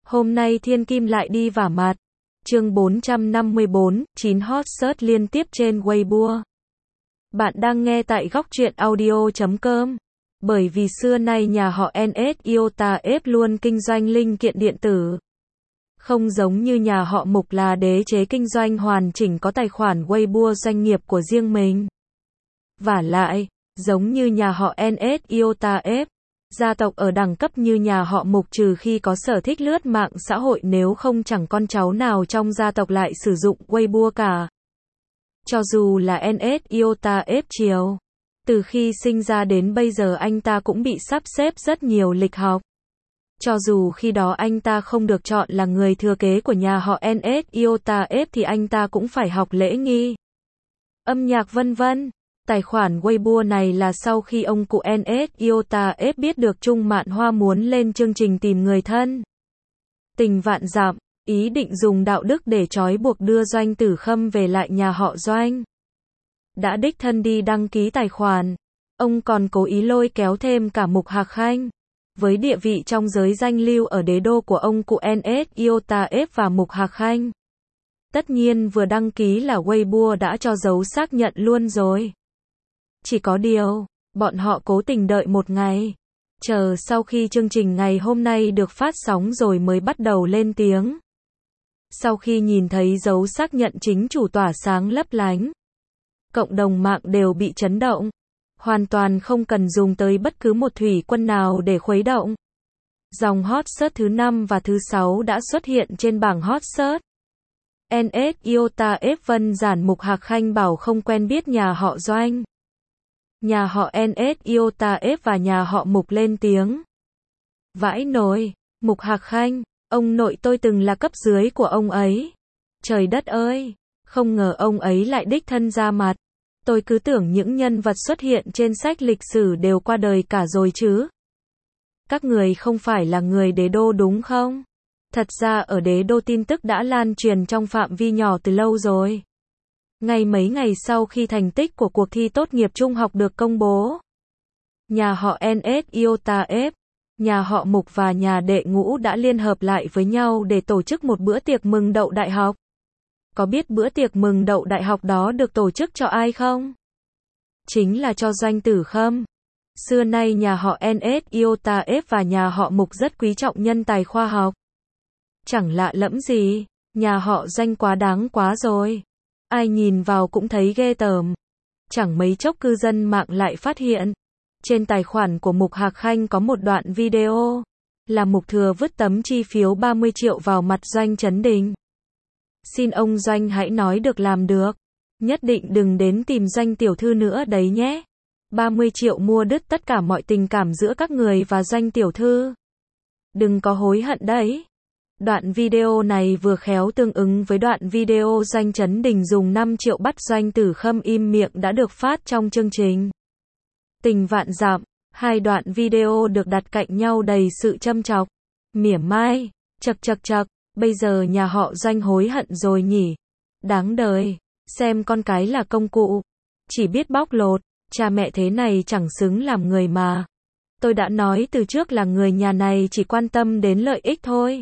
Hôm nay Thiên Kim lại đi vả mặt. Chương 454, 9 hot search liên tiếp trên Weibo. Bạn đang nghe tại góc truyện audio.com. Bởi vì xưa nay nhà họ NS Iota F luôn kinh doanh linh kiện điện tử. Không giống như nhà họ Mục là đế chế kinh doanh hoàn chỉnh có tài khoản Weibo doanh nghiệp của riêng mình. Vả lại, giống như nhà họ NS Iota F, gia tộc ở đẳng cấp như nhà họ Mục trừ khi có sở thích lướt mạng xã hội, nếu không chẳng con cháu nào trong gia tộc lại sử dụng Weibo cả. Cho dù là NS Iota F Triều, từ khi sinh ra đến bây giờ anh ta cũng bị sắp xếp rất nhiều lịch học. Cho dù khi đó anh ta không được chọn là người thừa kế của nhà họ NS Iota F thì anh ta cũng phải học lễ nghi, âm nhạc vân vân. Tài khoản Weibo này là sau khi ông cụ NS Iota F biết được Trung Mạn Hoa muốn lên chương trình tìm người thân. Tình vạn dặm, ý định dùng đạo đức để trói buộc đưa Doanh Tử Khâm về lại nhà họ Doanh. Đã đích thân đi đăng ký tài khoản. Ông còn cố ý lôi kéo thêm cả Mục Hạc Khanh. Với địa vị trong giới danh lưu ở đế đô của ông cụ NS Iota F và Mục Hạc Khanh, tất nhiên vừa đăng ký là Weibo đã cho dấu xác nhận luôn rồi. Chỉ có điều, bọn họ cố tình đợi một ngày, chờ sau khi chương trình ngày hôm nay được phát sóng rồi mới bắt đầu lên tiếng. Sau khi nhìn thấy dấu xác nhận chính chủ tỏa sáng lấp lánh, cộng đồng mạng đều bị chấn động. Hoàn toàn không cần dùng tới bất cứ một thủy quân nào để khuấy động. Dòng hot search thứ 5 và thứ 6 đã xuất hiện trên bảng hot search. NS Iota F Vân Giản Mục Hạc Khanh bảo không quen biết nhà họ Doanh. Nhà họ NS Iota F và nhà họ Mục lên tiếng. Vãi nồi, Mục Hạc Khanh, ông nội tôi từng là cấp dưới của ông ấy. Trời đất ơi, không ngờ ông ấy lại đích thân ra mặt. Tôi cứ tưởng những nhân vật xuất hiện trên sách lịch sử đều qua đời cả rồi chứ. Các người không phải là người đế đô đúng không? Thật ra ở đế đô tin tức đã lan truyền trong phạm vi nhỏ từ lâu rồi. Mấy ngày sau khi thành tích của cuộc thi tốt nghiệp trung học được công bố, nhà họ NS Iota F, nhà họ Mục và nhà đệ Ngũ đã liên hợp lại với nhau để tổ chức một bữa tiệc mừng đậu đại học. Có biết bữa tiệc mừng đậu đại học đó được tổ chức cho ai không? Chính là cho Doanh Tử Khâm. Xưa nay nhà họ NS Iota F và nhà họ Mục rất quý trọng nhân tài khoa học. Chẳng lạ lẫm gì, nhà họ Doanh quá đáng quá rồi. Ai nhìn vào cũng thấy ghê tởm. Chẳng mấy chốc cư dân mạng lại phát hiện, trên tài khoản của Mục Hạc Khanh có một đoạn video, là Mục Thừa vứt tấm chi phiếu 30 triệu vào mặt Doanh Chấn Đình. Xin ông Doanh hãy nói được làm được. Nhất định đừng đến tìm Doanh tiểu thư nữa đấy nhé. 30 triệu mua đứt tất cả mọi tình cảm giữa các người và Doanh tiểu thư. Đừng có hối hận đấy. Đoạn video này vừa khéo tương ứng với đoạn video Doanh Chấn Đình dùng 5 triệu bắt Doanh Tử Khâm im miệng đã được phát trong chương trình Tình Vạn Dặm. Hai đoạn video được đặt cạnh nhau đầy sự châm chọc, mỉa mai, chậc. Bây giờ nhà họ Doanh hối hận rồi nhỉ? Đáng đời, xem con cái là công cụ, chỉ biết bóc lột, cha mẹ thế này chẳng xứng làm người mà. Tôi đã nói từ trước là người nhà này chỉ quan tâm đến lợi ích thôi.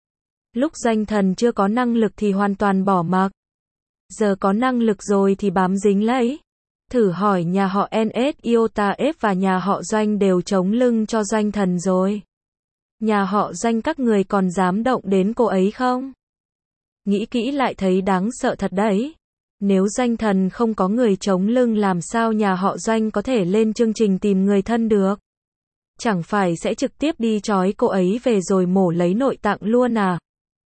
Lúc Doanh Thần chưa có năng lực thì hoàn toàn bỏ mặc. Giờ có năng lực rồi thì bám dính lấy. Thử hỏi nhà họ NS Iota F và nhà họ Doanh đều chống lưng cho Doanh Thần rồi. Nhà họ Doanh các người còn dám động đến cô ấy không? Nghĩ kỹ lại thấy đáng sợ thật đấy. Nếu Doanh Thần không có người chống lưng làm sao nhà họ Doanh có thể lên chương trình tìm người thân được? Chẳng phải sẽ trực tiếp đi trói cô ấy về rồi mổ lấy nội tạng luôn à?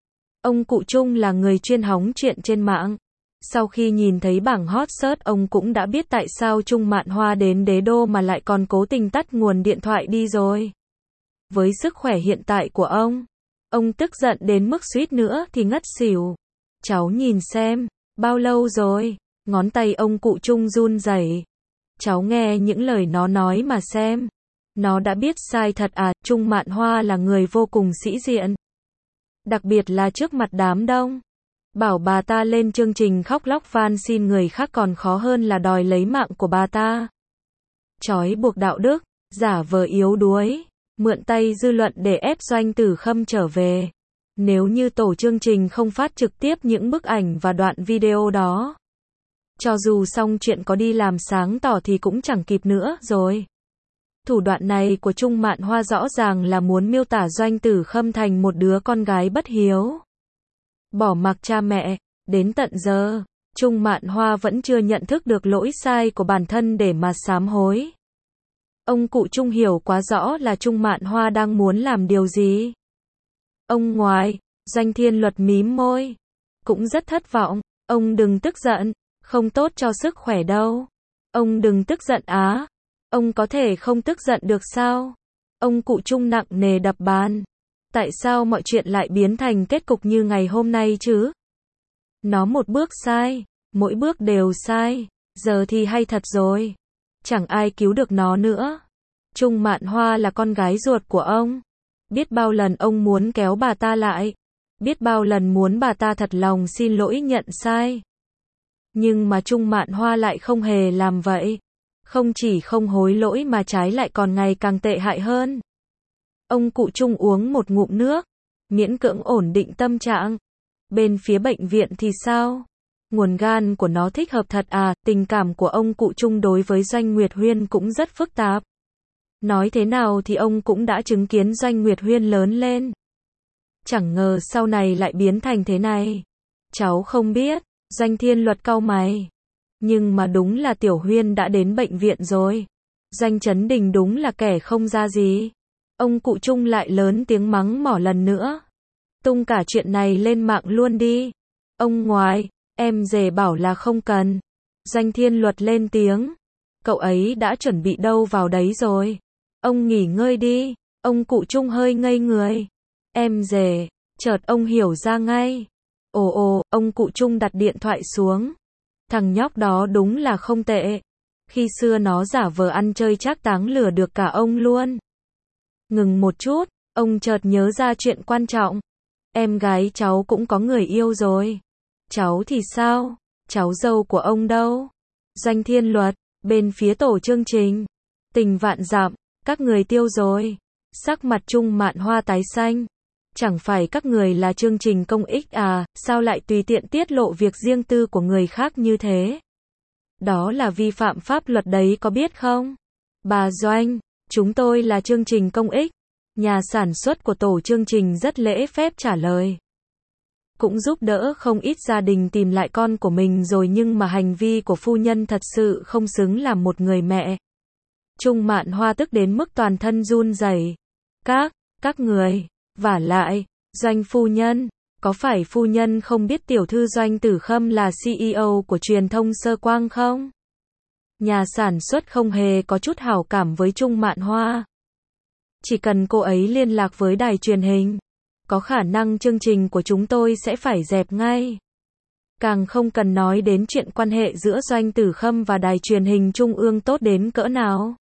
Ông cụ Trung là người chuyên hóng chuyện trên mạng. Sau khi nhìn thấy bảng hot search ông cũng đã biết tại sao Trung Mạn Hoa đến đế đô mà lại còn cố tình tắt nguồn điện thoại đi rồi. Với sức khỏe hiện tại của ông tức giận đến mức suýt nữa thì ngất xỉu. Cháu nhìn xem, bao lâu rồi? Ngón tay ông cụ Trung run rẩy. Cháu nghe những lời nó nói mà xem. Nó đã biết sai thật à? Trung Mạn Hoa là người vô cùng sĩ diện. Đặc biệt là trước mặt đám đông. Bảo bà ta lên chương trình khóc lóc van xin người khác còn khó hơn là đòi lấy mạng của bà ta. Trói buộc đạo đức, giả vờ yếu đuối, mượn tay dư luận để ép Doanh Tử Khâm trở về. Nếu như tổ chương trình không phát trực tiếp những bức ảnh và đoạn video đó, cho dù xong chuyện có đi làm sáng tỏ thì cũng chẳng kịp nữa rồi. Thủ đoạn này của Trung Mạn Hoa rõ ràng là muốn miêu tả Doanh Tử Khâm thành một đứa con gái bất hiếu, bỏ mặc cha mẹ. Đến tận giờ, Trung Mạn Hoa vẫn chưa nhận thức được lỗi sai của bản thân để mà sám hối. Ông cụ Trung hiểu quá rõ là Trung Mạn Hoa đang muốn làm điều gì. Ông ngoại, Doanh Thiên Luật mím môi, cũng rất thất vọng. Ông đừng tức giận, không tốt cho sức khỏe đâu. Ông đừng tức giận á. Ông có thể không tức giận được sao? Ông cụ Trung nặng nề đập bàn. Tại sao mọi chuyện lại biến thành kết cục như ngày hôm nay chứ? Nó một bước sai, mỗi bước đều sai. Giờ thì hay thật rồi. Chẳng ai cứu được nó nữa. Trung Mạn Hoa là con gái ruột của ông. Biết bao lần ông muốn kéo bà ta lại. Biết bao lần muốn bà ta thật lòng xin lỗi nhận sai. Nhưng mà Trung Mạn Hoa lại không hề làm vậy. Không chỉ không hối lỗi mà trái lại còn ngày càng tệ hại hơn. Ông cụ Trung uống một ngụm nước, miễn cưỡng ổn định tâm trạng. Bên phía bệnh viện thì sao? Nguồn gan của nó thích hợp thật à? Tình cảm của ông cụ Trung đối với Doanh Nguyệt Huyên cũng rất phức tạp. Nói thế nào thì ông cũng đã chứng kiến Doanh Nguyệt Huyên lớn lên. Chẳng ngờ sau này lại biến thành thế này. Cháu không biết. Doanh Thiên Luật cau mày. Nhưng mà đúng là Tiểu Huyên đã đến bệnh viện rồi. Doanh Chấn Đình đúng là kẻ không ra gì. Ông cụ Trung lại lớn tiếng mắng mỏ lần nữa. Tung cả chuyện này lên mạng luôn đi. Ông ngoại, em dề bảo là không cần. Doanh Thiên Luật lên tiếng. Cậu ấy đã chuẩn bị đâu vào đấy rồi. Ông nghỉ ngơi đi. Ông cụ Trung hơi ngây người. Em dề, chợt ông hiểu ra ngay. Ồ, ông cụ Trung đặt điện thoại xuống. Thằng nhóc đó đúng là không tệ. Khi xưa nó giả vờ ăn chơi trác táng lừa được cả ông luôn. Ngừng một chút, ông chợt nhớ ra chuyện quan trọng. Em gái cháu cũng có người yêu rồi. Cháu thì sao? Cháu dâu của ông đâu? Doanh Thiên Luật, bên phía tổ chương trình. Tình vạn dặm, các người tiêu rồi. Sắc mặt Trung Mạn Hoa tái xanh. Chẳng phải các người là chương trình công ích à, sao lại tùy tiện tiết lộ việc riêng tư của người khác như thế? Đó là vi phạm pháp luật đấy có biết không? Bà Doanh, chúng tôi là chương trình công ích. Nhà sản xuất của tổ chương trình rất lễ phép trả lời. Cũng giúp đỡ không ít gia đình tìm lại con của mình rồi nhưng mà hành vi của phu nhân thật sự không xứng làm một người mẹ. Trung Mạn Hoa tức đến mức toàn thân run rẩy. Các người, vả lại, Doanh phu nhân, có phải phu nhân không biết tiểu thư Doanh Tử Khâm là CEO của truyền thông Sơ Quang không? Nhà sản xuất không hề có chút hảo cảm với Trung Mạn Hoa. Chỉ cần cô ấy liên lạc với đài truyền hình, có khả năng chương trình của chúng tôi sẽ phải dẹp ngay. Càng không cần nói đến chuyện quan hệ giữa Doanh Tử Khâm và đài truyền hình trung ương tốt đến cỡ nào.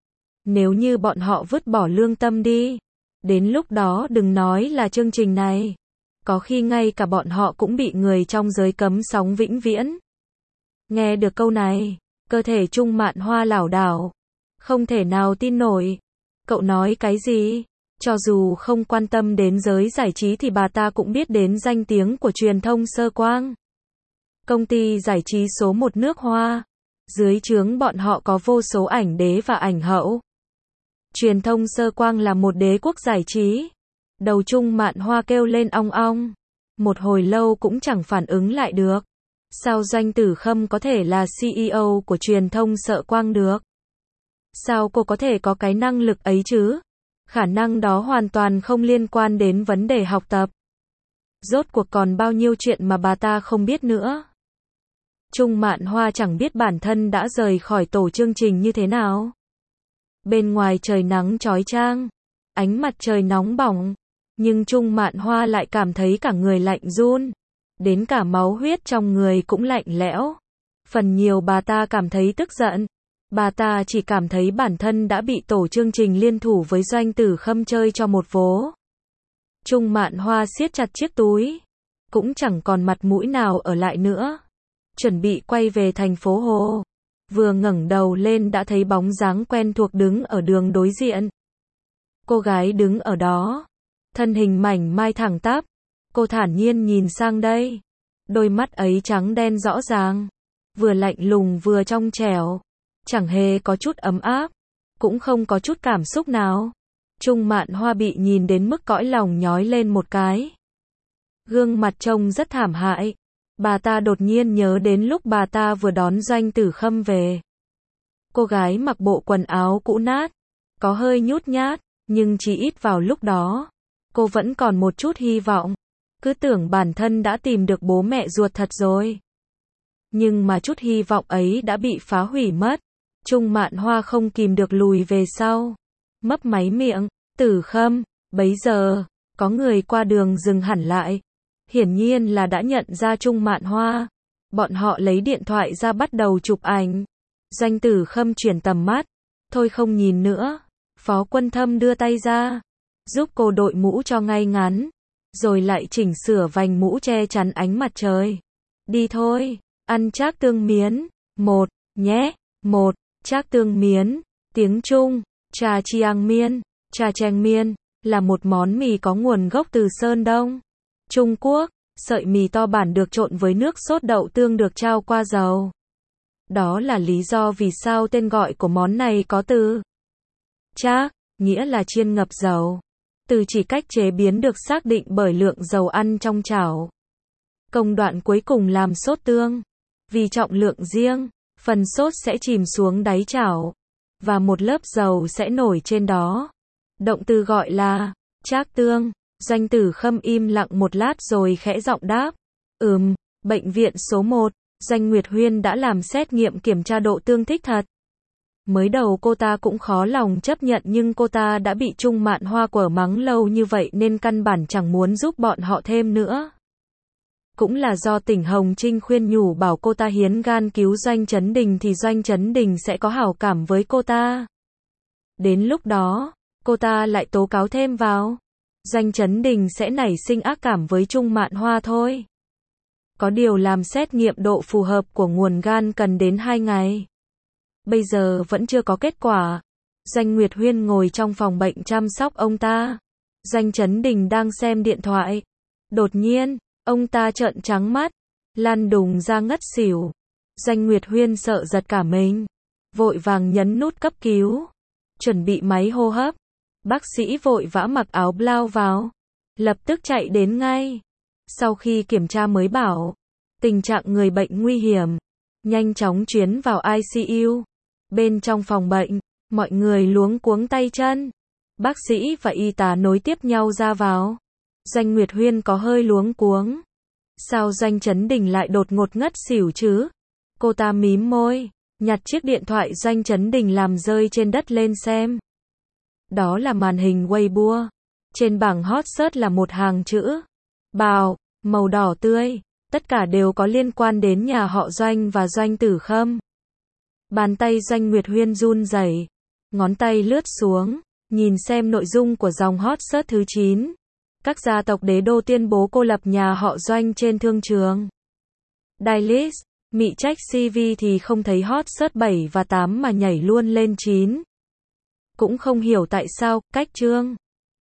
Nếu như bọn họ vứt bỏ lương tâm đi, đến lúc đó đừng nói là chương trình này. Có khi ngay cả bọn họ cũng bị người trong giới cấm sóng vĩnh viễn. Nghe được câu này, cơ thể Trung Mạn Hoa lảo đảo. Không thể nào tin nổi. Cậu nói cái gì? Cho dù không quan tâm đến giới giải trí thì bà ta cũng biết đến danh tiếng của truyền thông Sơ Quang. Công ty giải trí số 1 nước Hoa. Dưới trướng bọn họ có vô số ảnh đế và ảnh hậu. Truyền thông Sơ Quang là một đế quốc giải trí. Đầu Trung Mạn Hoa kêu lên ong ong. Một hồi lâu cũng chẳng phản ứng lại được. Sao Doanh Tử Khâm có thể là CEO của truyền thông Sơ Quang được? Sao cô có thể có cái năng lực ấy chứ? Khả năng đó hoàn toàn không liên quan đến vấn đề học tập. Rốt cuộc còn bao nhiêu chuyện mà bà ta không biết nữa. Trung Mạn Hoa chẳng biết bản thân đã rời khỏi tổ chương trình như thế nào. Bên ngoài trời nắng chói chang, ánh mặt trời nóng bỏng, nhưng Trung Mạn Hoa lại cảm thấy cả người lạnh run, đến cả máu huyết trong người cũng lạnh lẽo. Phần nhiều bà ta cảm thấy tức giận. Bà ta chỉ cảm thấy bản thân đã bị tổ chương trình liên thủ với Doanh Tử Khâm chơi cho một vố. Trung Mạn Hoa siết chặt chiếc túi, cũng chẳng còn mặt mũi nào ở lại nữa. Chuẩn bị quay về thành phố Hồ. Vừa ngẩng đầu lên đã thấy bóng dáng quen thuộc đứng ở đường đối diện. Cô gái đứng ở đó, thân hình mảnh mai thẳng tắp, Cô thản nhiên nhìn sang đây. Đôi mắt ấy trắng đen rõ ràng, vừa lạnh lùng vừa trong trẻo, chẳng hề có chút ấm áp, cũng không có chút cảm xúc nào. Trung Mạn Hoa bị nhìn đến mức cõi lòng nhói lên một cái. Gương mặt trông rất thảm hại. Bà ta đột nhiên nhớ đến lúc bà ta vừa đón Doanh Tử Khâm về. Cô gái mặc bộ quần áo cũ nát, có hơi nhút nhát, nhưng chỉ ít vào lúc đó, cô vẫn còn một chút hy vọng. Cứ tưởng bản thân đã tìm được bố mẹ ruột thật rồi. Nhưng mà chút hy vọng ấy đã bị phá hủy mất. Trung Mạn Hoa không kìm được lùi về sau. Mấp máy miệng, Tử Khâm, bấy giờ, có người qua đường dừng hẳn lại. Hiển nhiên là đã nhận ra Trung Mạn Hoa. Bọn họ lấy điện thoại ra bắt đầu chụp ảnh. Doanh Tử Khâm chuyển tầm mắt. Thôi không nhìn nữa. Phó Quân Thâm đưa tay ra, giúp cô đội mũ cho ngay ngắn, rồi lại chỉnh sửa vành mũ che chắn ánh mặt trời. Đi thôi, ăn trác tương miến. Một, nhé. Một, trác tương miến. Tiếng Trung, trà chiang miên. Trà cheng miên là một món mì có nguồn gốc từ Sơn Đông, Trung Quốc. Sợi mì to bản được trộn với nước sốt đậu tương được trao qua dầu. Đó là lý do vì sao tên gọi của món này có từ trác, nghĩa là chiên ngập dầu. Từ chỉ cách chế biến được xác định bởi lượng dầu ăn trong chảo. Công đoạn cuối cùng làm sốt tương. Vì trọng lượng riêng, phần sốt sẽ chìm xuống đáy chảo, và một lớp dầu sẽ nổi trên đó. Động từ gọi là trác tương. Doanh Tử Khâm im lặng một lát rồi khẽ giọng đáp. Bệnh viện số 1, Doanh Nguyệt Huyên đã làm xét nghiệm kiểm tra độ tương thích thật. Mới đầu cô ta cũng khó lòng chấp nhận, nhưng cô ta đã bị Trung Mạn Hoa quở mắng lâu như vậy nên căn bản chẳng muốn giúp bọn họ thêm nữa. Cũng là do Tỉnh Hồng Trinh khuyên nhủ bảo cô ta hiến gan cứu Doanh Chấn Đình thì Doanh Chấn Đình sẽ có hảo cảm với cô ta. Đến lúc đó, cô ta lại tố cáo thêm vào. Doanh Chấn Đình sẽ nảy sinh ác cảm với Trung Mạn Hoa thôi. Có điều làm xét nghiệm độ phù hợp của nguồn gan cần đến 2 ngày. Bây giờ vẫn chưa có kết quả. Doanh Nguyệt Huyên ngồi trong phòng bệnh chăm sóc ông ta. Doanh Chấn Đình đang xem điện thoại. Đột nhiên, ông ta trợn trắng mắt, lăn đùng ra ngất xỉu. Doanh Nguyệt Huyên sợ giật cả mình, vội vàng nhấn nút cấp cứu, chuẩn bị máy hô hấp. Bác sĩ vội vã mặc áo blau vào, lập tức chạy đến ngay. Sau khi kiểm tra mới bảo, tình trạng người bệnh nguy hiểm, nhanh chóng chuyển vào ICU. Bên trong phòng bệnh, mọi người luống cuống tay chân. Bác sĩ và y tá nối tiếp nhau ra vào. Doanh Nguyệt Huyên có hơi luống cuống. Sao Doanh Chấn Đình lại đột ngột ngất xỉu chứ? Cô ta mím môi, nhặt chiếc điện thoại Doanh Chấn Đình làm rơi trên đất lên xem. Đó là màn hình Weibo. Trên bảng hot search là một hàng chữ Bào, màu đỏ tươi. Tất cả đều có liên quan đến nhà họ Doanh và Doanh Tử Khâm. Bàn tay Doanh Nguyệt Huyên run rẩy, ngón tay lướt xuống, nhìn xem nội dung của dòng hot search thứ 9. Các gia tộc đế đô tuyên bố cô lập nhà họ Doanh trên thương trường. Dailys, mị trách CV thì không thấy hot search 7 và 8 mà nhảy luôn lên 9. Cũng không hiểu tại sao, cách chương